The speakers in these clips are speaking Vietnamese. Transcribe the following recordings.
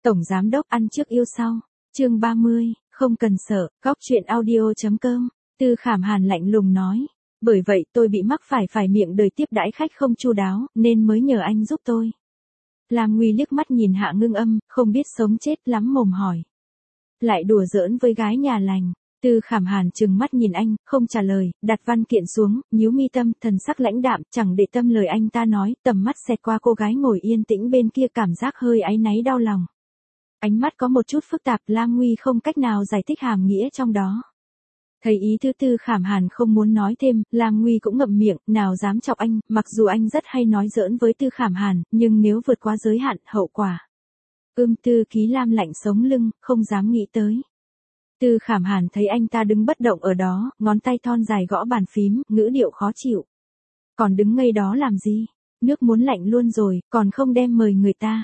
Tổng giám đốc ăn trước yêu sau. Chương 30, không cần sợ, góc truyện audio.com. Tư Khảm Hàn lạnh lùng nói. Bởi vậy tôi bị mắc phải miệng đời tiếp đãi khách không chu đáo, nên mới nhờ anh giúp tôi. Lam Nguy liếc mắt nhìn Hạ Ngưng Âm, không biết sống chết lắm mồm hỏi. Lại đùa giỡn với gái nhà lành. Tư Khảm Hàn trừng mắt nhìn anh, không trả lời, đặt văn kiện xuống, nhíu mi tâm, thần sắc lãnh đạm, chẳng để tâm lời anh ta nói, tầm mắt xẹt qua cô gái ngồi yên tĩnh bên kia, cảm giác hơi áy náy đau lòng. Ánh mắt có một chút phức tạp, Lam Nguy không cách nào giải thích hàm nghĩa trong đó. Thấy ý thứ Tư Khảm Hàn không muốn nói thêm, Lam Nguy cũng ngậm miệng, nào dám chọc anh, mặc dù anh rất hay nói giỡn với Tư Khảm Hàn, nhưng nếu vượt quá giới hạn, hậu quả. Tư Ký Lam lạnh sống lưng, không dám nghĩ tới. Tư Khảm Hàn thấy anh ta đứng bất động ở đó, ngón tay thon dài gõ bàn phím, ngữ điệu khó chịu. Còn đứng ngây đó làm gì? Nước muốn lạnh luôn rồi, còn không đem mời người ta.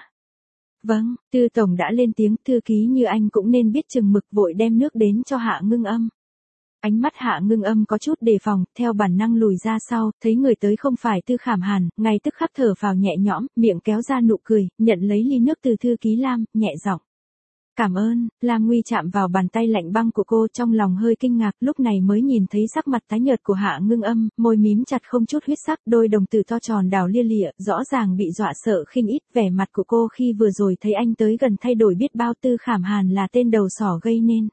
Vâng, Tư Tổng đã lên tiếng, thư ký như anh cũng nên biết chừng mực, vội đem nước đến cho Hạ Ngưng Âm. Ánh mắt Hạ Ngưng Âm có chút đề phòng, theo bản năng lùi ra sau, thấy người tới không phải Tư Khảm Hàn, ngay tức khắc thở phào nhẹ nhõm, miệng kéo ra nụ cười, nhận lấy ly nước từ thư ký Lam, nhẹ giọng. Cảm ơn. Lam Nguy chạm vào bàn tay lạnh băng của cô, trong lòng hơi kinh ngạc, lúc này mới nhìn thấy sắc mặt tái nhợt của Hạ Ngưng Âm, môi mím chặt không chút huyết sắc, đôi đồng tử to tròn đảo lia lịa, rõ ràng bị dọa sợ khinh ít, vẻ mặt của cô khi vừa rồi thấy anh tới gần thay đổi biết bao. Tư Khảm Hàn là tên đầu sỏ gây nên.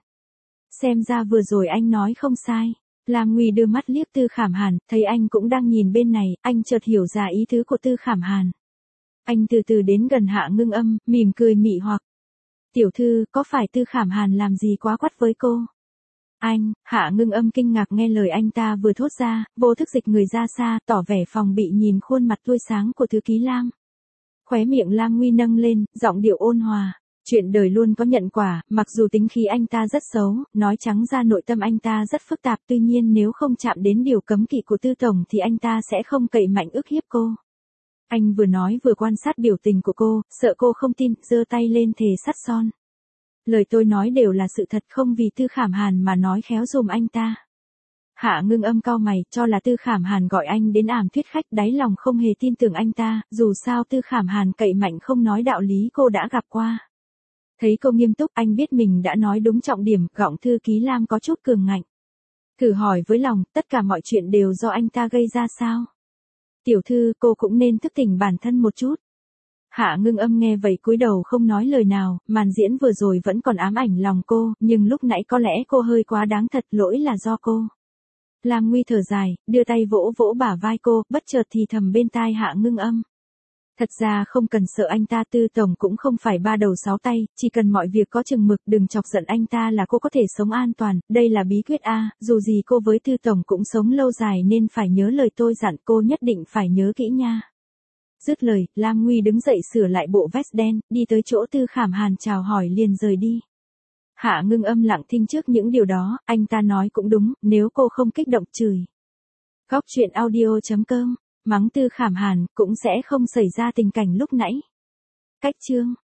Xem ra vừa rồi anh nói không sai. Lam Nguy đưa mắt liếc Tư Khảm Hàn, thấy anh cũng đang nhìn bên này, anh chợt hiểu ra ý tứ của Tư Khảm Hàn. Anh từ từ đến gần Hạ Ngưng Âm, mỉm cười mị hoặc. Tiểu thư, có phải Tư Khảm Hàn làm gì quá quắt với cô? Anh, Hạ Ngưng Âm kinh ngạc nghe lời anh ta vừa thốt ra, vô thức dịch người ra xa, tỏ vẻ phòng bị nhìn khuôn mặt tươi sáng của thư ký Lam. Khóe miệng Lam Nguy nâng lên, giọng điệu ôn hòa. Chuyện đời luôn có nhận quả, mặc dù tính khí anh ta rất xấu, nói trắng ra nội tâm anh ta rất phức tạp, tuy nhiên nếu không chạm đến điều cấm kỵ của Tư Tổng thì anh ta sẽ không cậy mạnh ức hiếp cô. Anh vừa nói vừa quan sát biểu tình của cô, sợ cô không tin, giơ tay lên thề sắt son. Lời tôi nói đều là sự thật, không vì Tư Khảm Hàn mà nói khéo dùm anh ta. Hạ Ngưng Âm cau mày, cho là Tư Khảm Hàn gọi anh đến ảm thuyết khách, đáy lòng không hề tin tưởng anh ta, dù sao Tư Khảm Hàn cậy mạnh không nói đạo lý cô đã gặp qua. Thấy cô nghiêm túc, anh biết mình đã nói đúng trọng điểm, giọng thư ký Lam có chút cường ngạnh. Thử hỏi với lòng, tất cả mọi chuyện đều do anh ta gây ra sao? Tiểu thư, cô cũng nên thức tỉnh bản thân một chút. Hạ Ngưng Âm nghe vậy cúi đầu không nói lời nào, màn diễn vừa rồi vẫn còn ám ảnh lòng cô, nhưng lúc nãy có lẽ cô hơi quá đáng thật, lỗi là do cô. Lam Nguy thở dài, đưa tay vỗ vỗ bả vai cô, bất chợt thì thầm bên tai Hạ Ngưng Âm. Thật ra không cần sợ anh ta, Tư Tổng cũng không phải ba đầu sáu tay, chỉ cần mọi việc có chừng mực, đừng chọc giận anh ta là cô có thể sống an toàn, đây là bí quyết a, dù gì cô với Tư Tổng cũng sống lâu dài nên phải nhớ lời tôi dặn, cô nhất định phải nhớ kỹ nha. Dứt lời, Lam Nguy đứng dậy sửa lại bộ vest đen, đi tới chỗ Tư Khảm Hàn chào hỏi liền rời đi. Hạ Ngưng Âm lặng thinh trước những điều đó, anh ta nói cũng đúng, nếu cô không kích động chửi. Góc truyện audio.com, mắng Tư Khảm Hàn, cũng sẽ không xảy ra tình cảnh lúc nãy. Cách chương.